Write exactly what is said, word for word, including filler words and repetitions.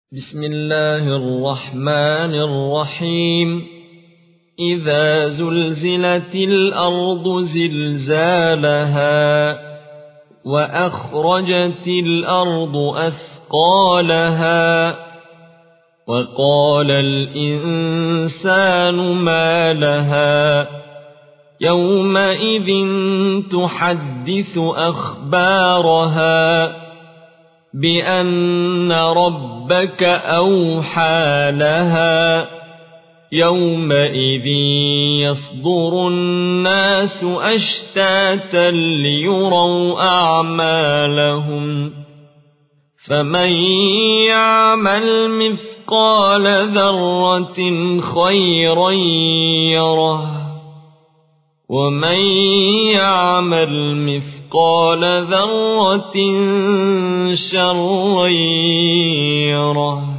بسم الله الرحمن الرحيم إذا زلزلت الأرض زلزالها وأخرجت الأرض أثقالها وقال الإنسان ما لها يومئذ تحدث أخبارها بأن ربك أوحى لها يومئذ يصدر الناس أشتاتا ليروا أعمالهم فمن يعمل مثقال ذرة خيرا يره ومن يعمل مثقال ذرة شرا يره.